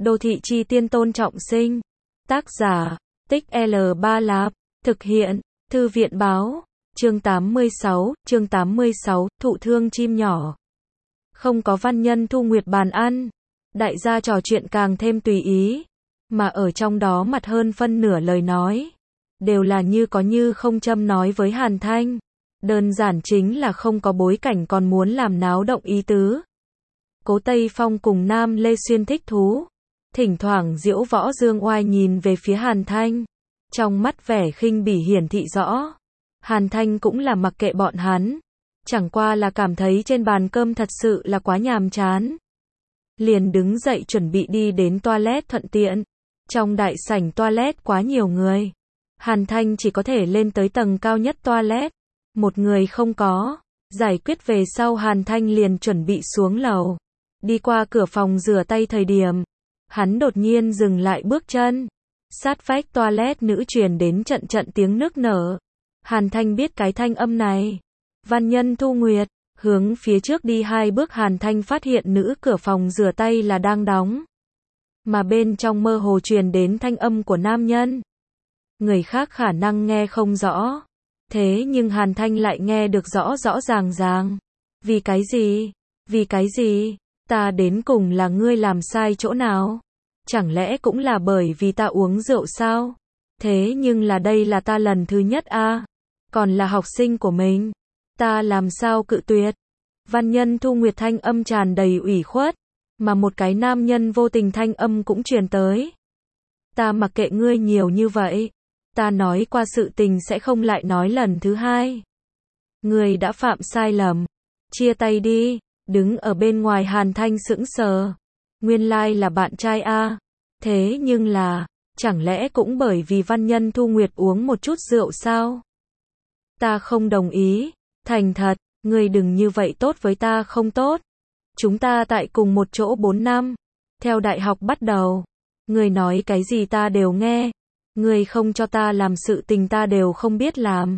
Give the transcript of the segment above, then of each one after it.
Đô thị chi tiên Tôn Trọng Sinh. Tác giả, Tích L3 Lạp. Thực hiện, Thư viện báo. Chương 86, thụ thương chim nhỏ. Không có văn nhân Thu Nguyệt bàn ăn. Đại gia trò chuyện càng thêm tùy ý. Mà ở trong đó mặt hơn phân nửa lời nói. Đều là như có như không châm nói với Hàn Thanh. Đơn giản chính là không có bối cảnh còn muốn làm náo động ý tứ. Cố Tây Phong cùng Nam Lê Xuyên thích thú. Thỉnh thoảng Diễu Võ Dương Oai nhìn về phía Hàn Thanh. Trong mắt vẻ khinh bỉ hiển thị rõ. Hàn Thanh cũng là mặc kệ bọn hắn. Chẳng qua là cảm thấy trên bàn cơm thật sự là quá nhàm chán. Liền đứng dậy chuẩn bị đi đến toilet thuận tiện. Trong đại sảnh toilet quá nhiều người. Hàn Thanh chỉ có thể lên tới tầng cao nhất toilet. Một người không có. Giải quyết về sau Hàn Thanh liền chuẩn bị xuống lầu. Đi qua cửa phòng rửa tay thời điểm. Hắn đột nhiên dừng lại bước chân. Sát vách toilet nữ truyền đến trận trận tiếng nức nở. Hàn Thanh biết cái thanh âm này. Văn nhân Thu Nguyệt. Hướng phía trước đi 2 bước Hàn Thanh phát hiện nữ cửa phòng rửa tay là đang đóng. Mà bên trong mơ hồ truyền đến thanh âm của nam nhân. Người khác khả năng nghe không rõ. Thế nhưng Hàn Thanh lại nghe được rõ rõ ràng ràng. Vì cái gì? Vì cái gì? Ta đến cùng là ngươi làm sai chỗ nào? Chẳng lẽ cũng là bởi vì ta uống rượu sao? Thế nhưng là đây là ta lần thứ nhất a, còn là học sinh của mình. Ta làm sao cự tuyệt? Văn nhân Thu Nguyệt thanh âm tràn đầy ủy khuất. Mà một cái nam nhân vô tình thanh âm cũng truyền tới. Ta mặc kệ ngươi nhiều như vậy. Ta nói qua sự tình sẽ không lại nói lần thứ hai. Ngươi đã phạm sai lầm. Chia tay đi. Đứng ở bên ngoài Hàn Thanh sững sờ. Nguyên lai là bạn trai a. Thế nhưng là, chẳng lẽ cũng bởi vì văn nhân Thu Nguyệt uống một chút rượu sao? Ta không đồng ý. Thành thật, ngươi đừng như vậy tốt với ta không tốt. Chúng ta tại cùng một chỗ 4 năm. Theo đại học bắt đầu. Ngươi nói cái gì ta đều nghe. Ngươi không cho ta làm sự tình ta đều không biết làm.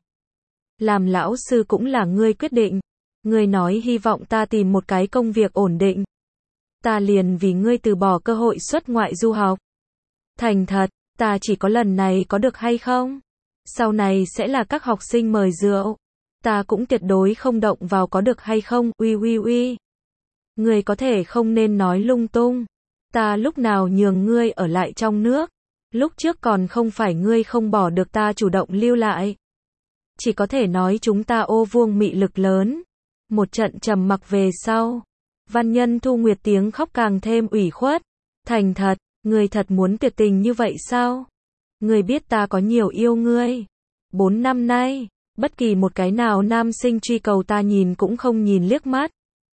Làm lão sư cũng là ngươi quyết định. Ngươi nói hy vọng ta tìm một cái công việc ổn định. Ta liền vì ngươi từ bỏ cơ hội xuất ngoại du học. Thành thật, ta chỉ có lần này có được hay không? Sau này sẽ là các học sinh mời rượu. Ta cũng tuyệt đối không động vào có được hay không, uy. Ngươi có thể không nên nói lung tung. Ta lúc nào nhường ngươi ở lại trong nước. Lúc trước còn không phải ngươi không bỏ được ta chủ động lưu lại. Chỉ có thể nói chúng ta ô vuông mị lực lớn. Một trận trầm mặc về sau. Văn nhân Thu Nguyệt tiếng khóc càng thêm ủy khuất. Thành thật, ngươi thật muốn tuyệt tình như vậy sao? Ngươi biết ta có nhiều yêu ngươi. 4 năm nay, bất kỳ một cái nào nam sinh truy cầu ta nhìn cũng không nhìn liếc mắt.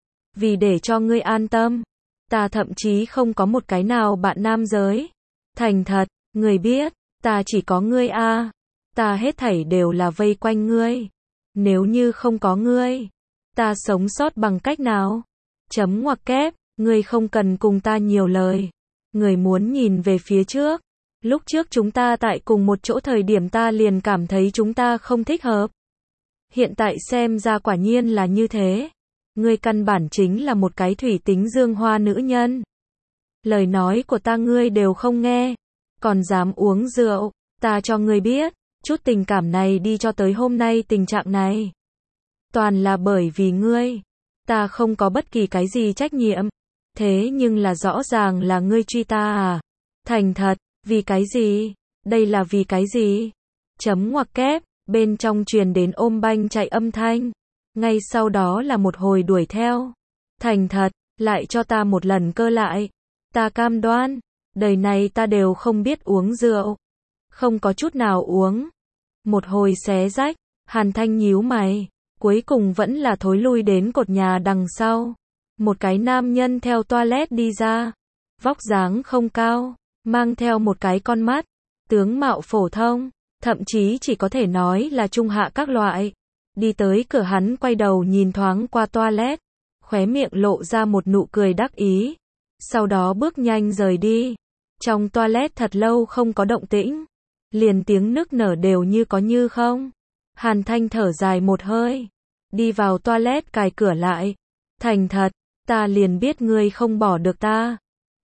Vì để cho ngươi an tâm, ta thậm chí không có một cái nào bạn nam giới. Thành thật, ngươi biết, ta chỉ có ngươi a. Ta hết thảy đều là vây quanh ngươi. Nếu như không có ngươi, ta sống sót bằng cách nào? Chấm ngoặc kép, ngươi không cần cùng ta nhiều lời. Ngươi muốn nhìn về phía trước. Lúc trước chúng ta tại cùng một chỗ thời điểm ta liền cảm thấy chúng ta không thích hợp. Hiện tại xem ra quả nhiên là như thế. Ngươi căn bản chính là một cái thủy tính dương hoa nữ nhân. Lời nói của ta ngươi đều không nghe. Còn dám uống rượu. Ta cho ngươi biết, chút tình cảm này đi cho tới hôm nay tình trạng này. Toàn là bởi vì ngươi. Ta không có bất kỳ cái gì trách nhiệm. Thế nhưng là rõ ràng là ngươi truy ta à? Thành thật, vì cái gì? Đây là vì cái gì? Chấm ngoặc kép, bên trong truyền đến ôm banh chạy âm thanh. Ngay sau đó là một hồi đuổi theo. Thành thật, lại cho ta một lần cơ lại. Ta cam đoan, đời này ta đều không biết uống rượu. Không có chút nào uống. Một hồi xé rách, Hàn Thanh nhíu mày. Cuối cùng vẫn là thối lui đến cột nhà đằng sau. Một cái nam nhân theo toilet đi ra. Vóc dáng không cao, mang theo một cái con mắt. Tướng mạo phổ thông, thậm chí chỉ có thể nói là trung hạ các loại. Đi tới cửa hắn quay đầu nhìn thoáng qua toilet. Khóe miệng lộ ra một nụ cười đắc ý. Sau đó bước nhanh rời đi. Trong toilet thật lâu không có động tĩnh. Liền tiếng nức nở đều như có như không. Hàn Thanh thở dài một hơi. Đi vào toilet cài cửa lại. Thành thật, ta liền biết ngươi không bỏ được ta.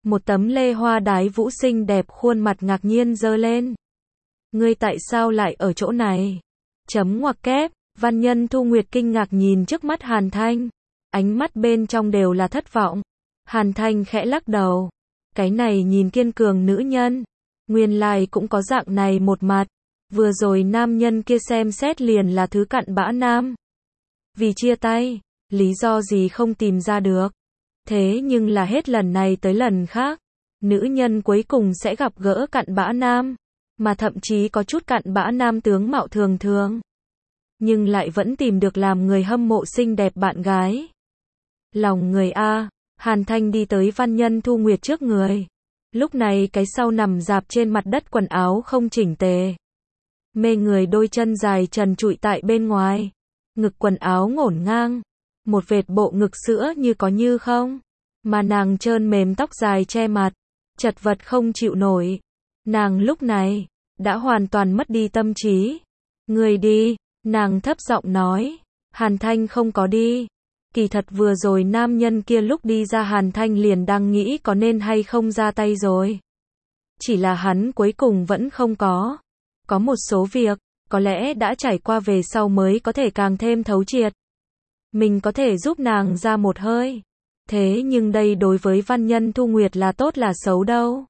Một tấm lê hoa đái vũ xinh đẹp khuôn mặt ngạc nhiên giơ lên. Ngươi tại sao lại ở chỗ này? Chấm ngoặc kép, Văn Nhân Thu Nguyệt kinh ngạc nhìn trước mắt Hàn Thanh. Ánh mắt bên trong đều là thất vọng. Hàn Thanh khẽ lắc đầu. Cái này nhìn kiên cường nữ nhân. Nguyên lai cũng có dạng này một mặt. Vừa rồi nam nhân kia xem xét liền là thứ cặn bã nam. Vì chia tay, lý do gì không tìm ra được. Thế nhưng là hết lần này tới lần khác, nữ nhân cuối cùng sẽ gặp gỡ cặn bã nam, mà thậm chí có chút cặn bã nam tướng mạo thường thường, nhưng lại vẫn tìm được làm người hâm mộ xinh đẹp bạn gái. Lòng người a. Hàn Thanh đi tới Văn Nhân Thu Nguyệt trước người. Lúc này cái sau nằm rạp trên mặt đất, quần áo không chỉnh tề. Mê người đôi chân dài trần trụi tại bên ngoài. Ngực quần áo ngổn ngang. Một vệt bộ ngực sữa như có như không. Mà nàng trơn mềm tóc dài che mặt. Chật vật không chịu nổi. Nàng lúc này đã hoàn toàn mất đi tâm trí. Người đi, nàng thấp giọng nói. Hàn Thanh không có đi. Kỳ thật vừa rồi nam nhân kia lúc đi ra Hàn Thanh liền đang nghĩ có nên hay không ra tay rồi. Chỉ là hắn cuối cùng vẫn không có. Có một số việc, có lẽ đã trải qua về sau mới có thể càng thêm thấu triệt. Mình có thể giúp nàng ra một hơi. Thế nhưng đây đối với Văn Nhân Thu Nguyệt là tốt là xấu đâu.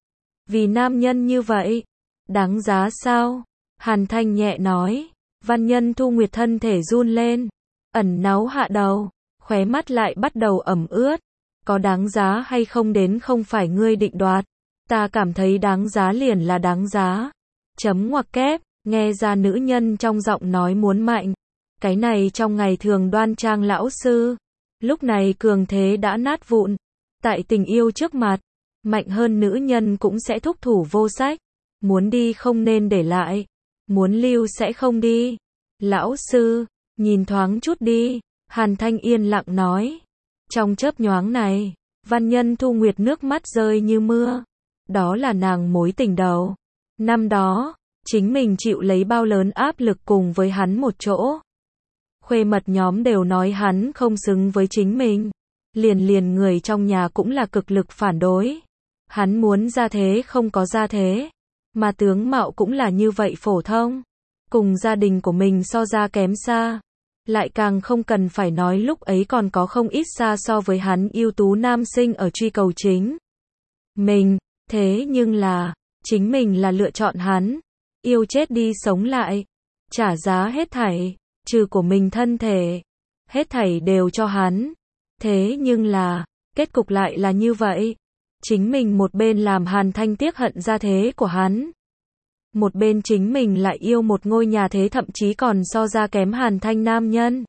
Vì nam nhân như vậy, đáng giá sao? Hàn Thanh nhẹ nói. Văn Nhân Thu Nguyệt thân thể run lên. Ẩn náu hạ đầu, khóe mắt lại bắt đầu ẩm ướt. Có đáng giá hay không đến không phải ngươi định đoạt. Ta cảm thấy đáng giá liền là đáng giá. Chấm ngoặc kép, nghe ra nữ nhân trong giọng nói muốn mạnh. Cái này trong ngày thường đoan trang lão sư. Lúc này cường thế đã nát vụn. Tại tình yêu trước mặt, mạnh hơn nữ nhân cũng sẽ thúc thủ vô sách. Muốn đi không nên để lại. Muốn lưu sẽ không đi. Lão sư, nhìn thoáng chút đi. Hàn Thanh yên lặng nói. Trong chớp nhoáng này, Văn Nhân Thu Nguyệt nước mắt rơi như mưa. Đó là nàng mối tình đầu. Năm đó, chính mình chịu lấy bao lớn áp lực cùng với hắn một chỗ. Khuê mật nhóm đều nói hắn không xứng với chính mình. Liền người trong nhà cũng là cực lực phản đối. Hắn muốn ra thế không có ra thế. Mà tướng mạo cũng là như vậy phổ thông. Cùng gia đình của mình so ra kém xa. Lại càng không cần phải nói lúc ấy còn có không ít xa so với hắn ưu tú nam sinh ở truy cầu chính mình. Thế nhưng là, chính mình là lựa chọn hắn. Yêu chết đi sống lại. Trả giá hết thảy, trừ của mình thân thể. Hết thảy đều cho hắn. Thế nhưng là, kết cục lại là như vậy. Chính mình một bên làm Hàn Thanh tiếc hận ra thế của hắn. Một bên chính mình lại yêu một ngôi nhà thế thậm chí còn so ra kém Hàn Thanh nam nhân.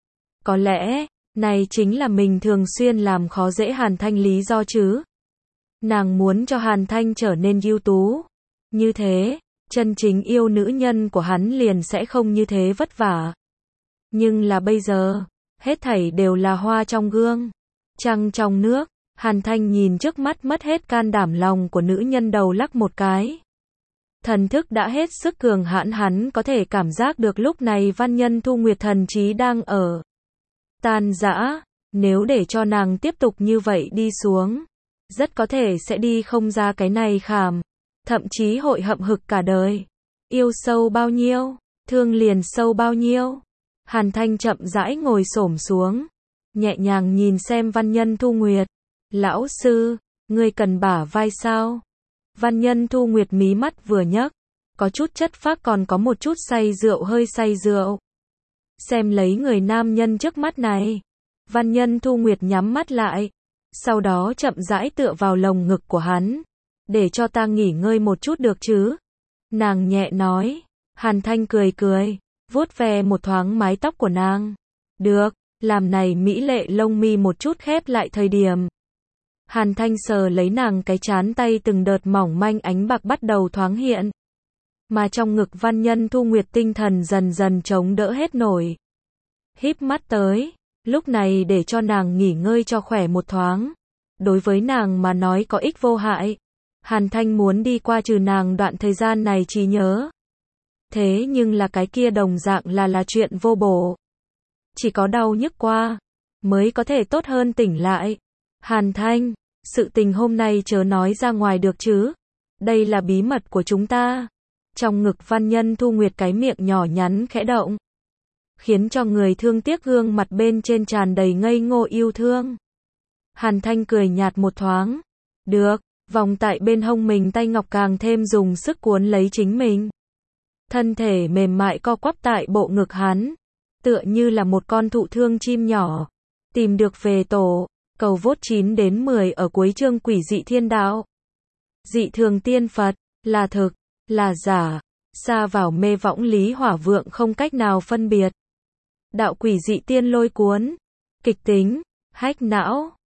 Có lẽ, này chính là mình thường xuyên làm khó dễ Hàn Thanh lý do chứ. Nàng muốn cho Hàn Thanh trở nên ưu tú. Như thế, chân chính yêu nữ nhân của hắn liền sẽ không như thế vất vả. Nhưng là bây giờ, hết thảy đều là hoa trong gương, trăng trong nước. Hàn Thanh nhìn trước mắt mất hết can đảm lòng của nữ nhân, đầu lắc một cái. Thần thức đã hết sức cường hãn, hắn có thể cảm giác được lúc này Văn Nhân Thu Nguyệt thần trí đang ở tan rã. Nếu để cho nàng tiếp tục như vậy đi xuống, rất có thể sẽ đi không ra cái này khảm. Thậm chí hội hậm hực cả đời. Yêu sâu bao nhiêu, thương liền sâu bao nhiêu. Hàn Thanh chậm rãi ngồi xổm xuống, nhẹ nhàng nhìn xem Văn Nhân Thu Nguyệt. Lão sư, ngươi cần bả vai sao? Văn Nhân Thu Nguyệt mí mắt vừa nhấc, có chút chất phác còn có một chút say rượu, hơi say rượu. Xem lấy người nam nhân trước mắt này. Văn Nhân Thu Nguyệt nhắm mắt lại, sau đó chậm rãi tựa vào lồng ngực của hắn. Để cho ta nghỉ ngơi một chút được chứ? Nàng nhẹ nói. Hàn Thanh cười cười, vuốt ve một thoáng mái tóc của nàng. Được, làm này mỹ lệ lông mi một chút khép lại thời điểm. Hàn Thanh sờ lấy nàng cái trán, tay từng đợt mỏng manh ánh bạc bắt đầu thoáng hiện. Mà trong ngực Văn Nhân Thu Nguyệt tinh thần dần dần chống đỡ hết nổi. Híp mắt tới, lúc này để cho nàng nghỉ ngơi cho khỏe một thoáng. Đối với nàng mà nói có ích vô hại. Hàn Thanh muốn đi qua trừ nàng đoạn thời gian này trí nhớ. Thế nhưng là cái kia đồng dạng là chuyện vô bổ. Chỉ có đau nhức qua, mới có thể tốt hơn tỉnh lại. Hàn Thanh, Sự tình hôm nay chớ nói ra ngoài được chứ. Đây là bí mật của chúng ta. Trong ngực Văn Nhân Thu Nguyệt cái miệng nhỏ nhắn khẽ động, khiến cho người thương tiếc gương mặt bên trên tràn đầy ngây ngô yêu thương. Hàn Thanh cười nhạt một thoáng. Được, vòng tại bên hông mình tay ngọc càng thêm dùng sức cuốn lấy chính mình. Thân thể mềm mại co quắp tại bộ ngực hắn, tựa như là một con thụ thương chim nhỏ, tìm được về tổ. Cầu vốt 9 đến 10 ở cuối chương Quỷ dị thiên đạo. Dị thường tiên Phật, là thực, là giả, xa vào mê võng Lý Hỏa Vượng không cách nào phân biệt. Đạo quỷ dị tiên lôi cuốn, kịch tính, hách não.